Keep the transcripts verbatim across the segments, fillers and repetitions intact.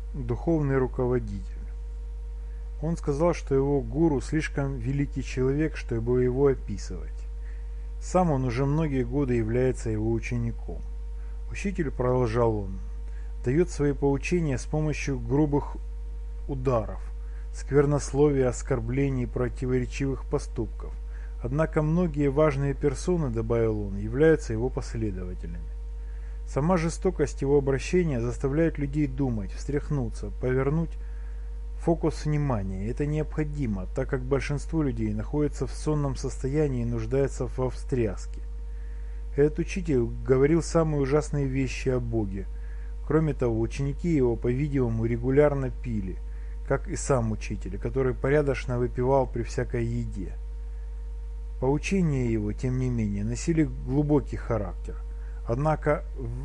Духовный руководитель. Он сказал, что его гуру слишком великий человек, чтобы его описывать. Сам он уже многие годы является его учеником. Учитель, продолжал он, дает свои поучения с помощью грубых ударов, сквернословия, оскорблений, противоречивых поступков. Однако многие важные персоны, добавил он, являются его последователями. Сама жестокость его обращения заставляет людей думать, встряхнуться, повернуть фокус внимания. Это необходимо, так как большинство людей находится в сонном состоянии и нуждается во встряске. Этот учитель говорил самые ужасные вещи о Боге. Кроме того, ученики его, по-видимому, регулярно пили, как и сам учитель, который порядочно выпивал при всякой еде. Поучения его, тем не менее, носили глубокий характер. Однако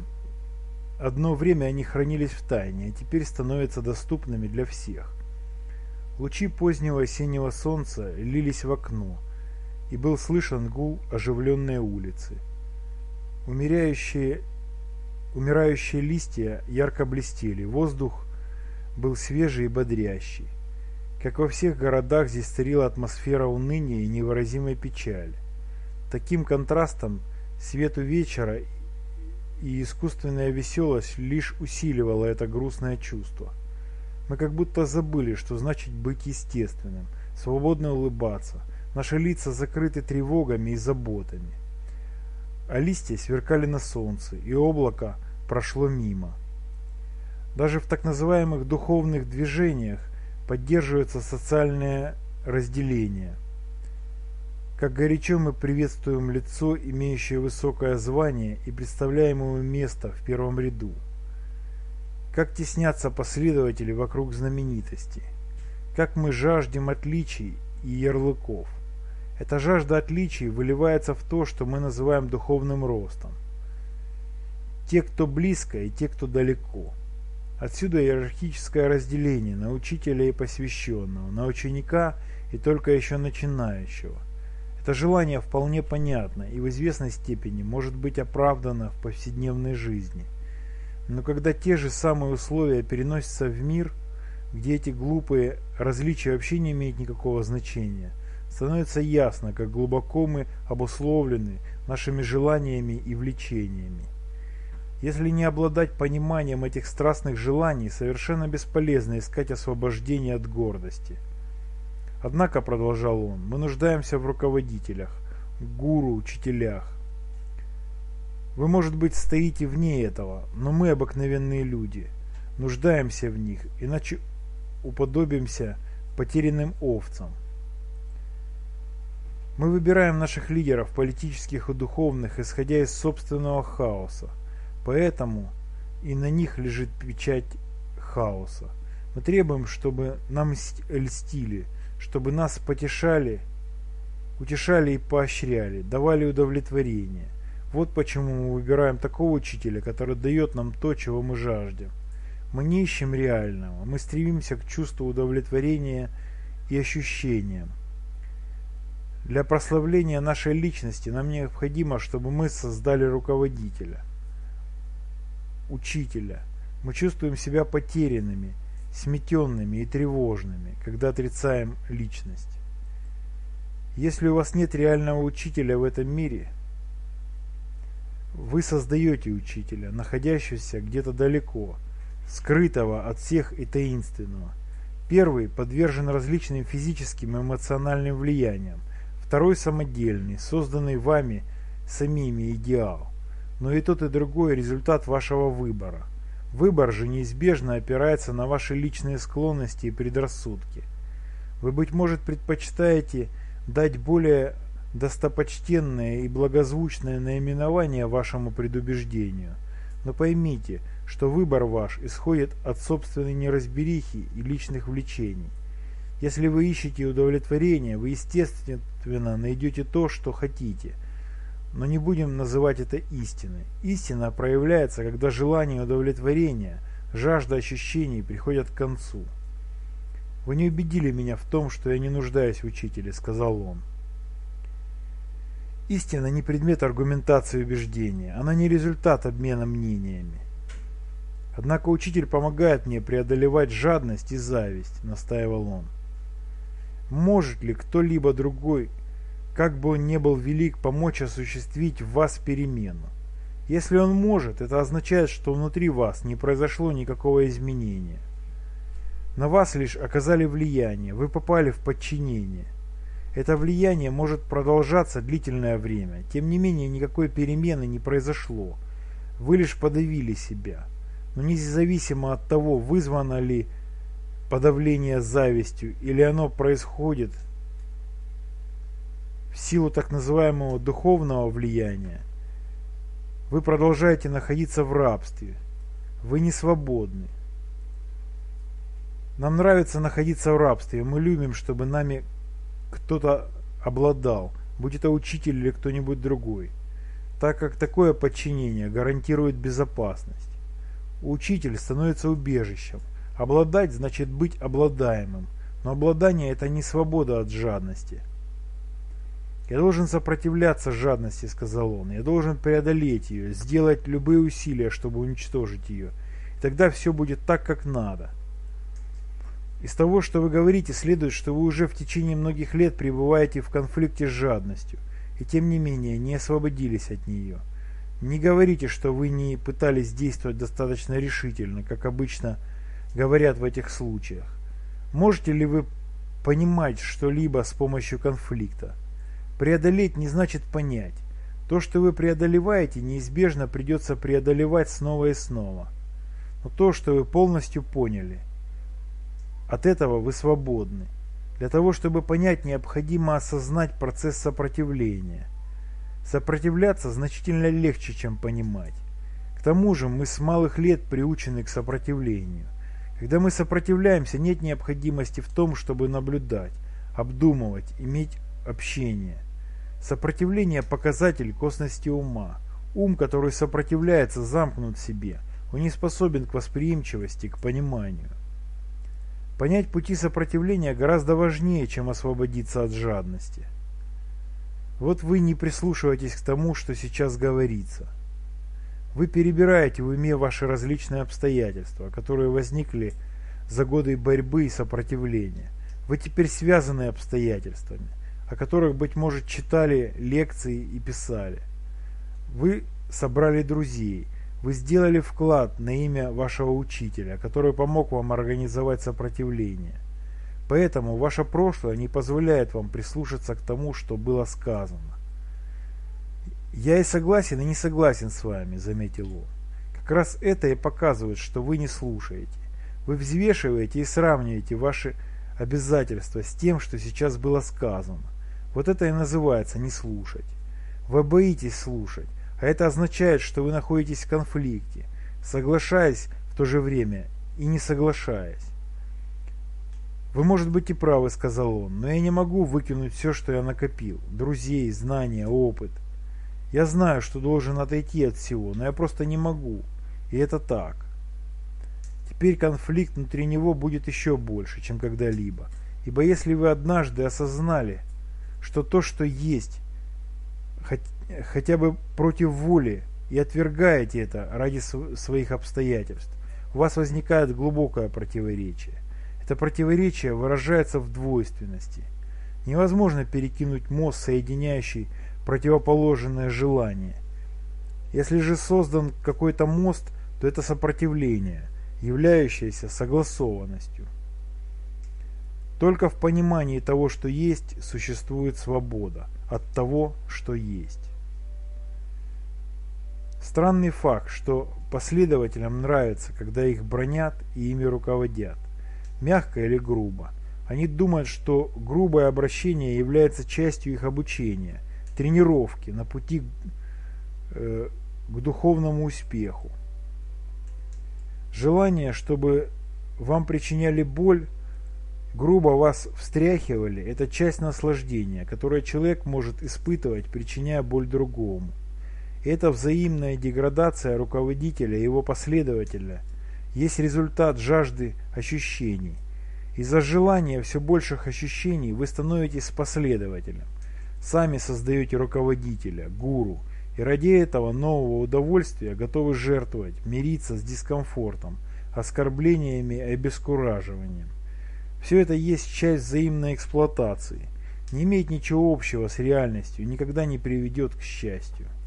в одно время они хранились в тайне, а теперь становятся доступными для всех. Лучи позднего осеннего солнца лились в окно, и был слышен гул оживленной улицы. Умирающие, умирающие листья ярко блестели, воздух был свежий и бодрящий. Как во всех городах, здесь царила атмосфера уныния и невыразимой печали. Таким контрастом свету вечера и искусственная веселость лишь усиливала это грустное чувство. Мы как будто забыли, что значит быть естественным, свободно улыбаться. Наши лица закрыты тревогами и заботами. А листья сверкали на солнце, и облако прошло мимо. Даже в так называемых духовных движениях поддерживается социальное разделение. Как горячо мы приветствуем лицо, имеющее высокое звание и представляем ему место в первом ряду. Как теснятся последователи вокруг знаменитостей. Как мы жаждем отличий и ярлыков. Эта жажда отличий выливается в то, что мы называем духовным ростом. Те, кто близко, и те, кто далеко. Отсюда иерархическое разделение на учителя и посвященного, на ученика и только еще начинающего. Это желание вполне понятно и в известной степени может быть оправдано в повседневной жизни. Но когда те же самые условия переносятся в мир, где эти глупые различия вообще не имеют никакого значения, становится ясно, как глубоко мы обусловлены нашими желаниями и влечениями. Если не обладать пониманием этих страстных желаний, совершенно бесполезно искать освобождения от гордости. Однако, продолжал он, мы нуждаемся в руководителях, гуру, учителях. Вы, может быть, стоите вне этого, но мы, обыкновенные люди, нуждаемся в них, иначе уподобимся потерянным овцам. Мы выбираем наших лидеров, политических и духовных, исходя из собственного хаоса. Поэтому и на них лежит печать хаоса. Мы требуем, чтобы нам льстили, чтобы нас потешали, утешали и поощряли, давали удовлетворение. Вот почему мы выбираем такого учителя, который дает нам то, чего мы жаждем. Мы не ищем реального, мы стремимся к чувству удовлетворения и ощущениям. Для прославления нашей личности нам необходимо, чтобы мы создали руководителя, учителя. Мы чувствуем себя потерянными, сметенными и тревожными, когда отрицаем личность. Если у вас нет реального учителя в этом мире, вы создаете учителя, находящегося где-то далеко, скрытого от всех и таинственного. Первый подвержен различным физическим и эмоциональным влияниям, второй самодельный, созданный вами самими идеал. Но и тот, и другой результат вашего выбора. Выбор же неизбежно опирается на ваши личные склонности и предрассудки. Вы, быть может, предпочитаете дать более достопочтенное и благозвучное наименование вашему предубеждению. Но поймите, что выбор ваш исходит от собственной неразберихи и личных влечений. Если вы ищете удовлетворение, вы естественно найдете то, что хотите. Но не будем называть это истиной. Истина проявляется, когда желание удовлетворения, жажда ощущений приходят к концу. «Вы не убедили меня в том, что я не нуждаюсь в учителе», — сказал он. Истина не предмет аргументации и убеждения, она не результат обмена мнениями. Однако учитель помогает мне преодолевать жадность и зависть, настаивал он. Может ли кто-либо другой, как бы он ни был велик, помочь осуществить в вас перемену? Если он может, это означает, что внутри вас не произошло никакого изменения. На вас лишь оказали влияние, вы попали в подчинение. Это влияние может продолжаться длительное время, тем не менее никакой перемены не произошло. Вы лишь подавили себя. Но независимо от того, вызвано ли подавление завистью или оно происходит в силу так называемого духовного влияния, вы продолжаете находиться в рабстве. Вы не свободны. Нам нравится находиться в рабстве. Мы любим, чтобы нами кто-то обладал, будь это учитель или кто-нибудь другой, так как такое подчинение гарантирует безопасность. Учитель становится убежищем. Обладать значит быть обладаемым, но обладание – это не свобода от жадности. «Я должен сопротивляться жадности», – сказал он. «Я должен преодолеть ее, сделать любые усилия, чтобы уничтожить ее. И тогда все будет так, как надо». Из того, что вы говорите, следует, что вы уже в течение многих лет пребываете в конфликте с жадностью, и тем не менее не освободились от нее. Не говорите, что вы не пытались действовать достаточно решительно, как обычно говорят в этих случаях. Можете ли вы понимать что-либо с помощью конфликта? Преодолеть не значит понять. То, что вы преодолеваете, неизбежно придется преодолевать снова и снова. Но то, что вы полностью поняли, от этого вы свободны. Для того, чтобы понять, необходимо осознать процесс сопротивления. Сопротивляться значительно легче, чем понимать. К тому же мы с малых лет приучены к сопротивлению. Когда мы сопротивляемся, нет необходимости в том, чтобы наблюдать, обдумывать, иметь общение. Сопротивление – показатель косности ума. Ум, который сопротивляется, замкнут в себе. Он не способен к восприимчивости, к пониманию. Понять пути сопротивления гораздо важнее, чем освободиться от жадности. Вот вы не прислушиваетесь к тому, что сейчас говорится. Вы перебираете в уме ваши различные обстоятельства, которые возникли за годы борьбы и сопротивления. Вы теперь связаны обстоятельствами, о которых, быть может, читали лекции и писали. Вы собрали друзей, вы сделали вклад на имя вашего учителя, который помог вам организовать сопротивление. Поэтому ваше прошлое не позволяет вам прислушаться к тому, что было сказано. «Я и согласен, и не согласен с вами», — заметил он. «Как раз это и показывает, что вы не слушаете. Вы взвешиваете и сравниваете ваши обязательства с тем, что сейчас было сказано. Вот это и называется не слушать. Вы боитесь слушать, а это означает, что вы находитесь в конфликте, соглашаясь в то же время и не соглашаясь. «Вы, может быть, и правы», — сказал он, — «но я не могу выкинуть все, что я накопил. Друзей, знания, опыт. Я знаю, что должен отойти от всего, но я просто не могу. И это так». Теперь конфликт внутри него будет еще больше, чем когда-либо. Ибо если вы однажды осознали, что то, что есть, хоть, хотя бы против воли, и отвергаете это ради своих обстоятельств, у вас возникает глубокое противоречие. Это противоречие выражается в двойственности. Невозможно перекинуть мост, соединяющий противоположное желание. Если же создан какой-то мост, то это сопротивление, являющееся согласованностью. Только в понимании того, что есть, существует свобода от того, что есть. Странный факт, что последователям нравится, когда их бранят и ими руководят. Мягко или грубо. Они думают, что грубое обращение является частью их обучения, тренировки на пути э, к духовному успеху. Желание, чтобы вам причиняли боль, грубо вас встряхивали, это часть наслаждения, которое человек может испытывать, причиняя боль другому. И эта взаимная деградация руководителя и его последователя есть результат жажды ощущений. Из-за желания все больших ощущений вы становитесь последователем. Сами создаете руководителя, гуру, И ради этого нового удовольствия готовы жертвовать, мириться с дискомфортом, оскорблениями и обескураживанием. Все это есть часть взаимной эксплуатации, не имеет ничего общего с реальностью и никогда не приведет к счастью.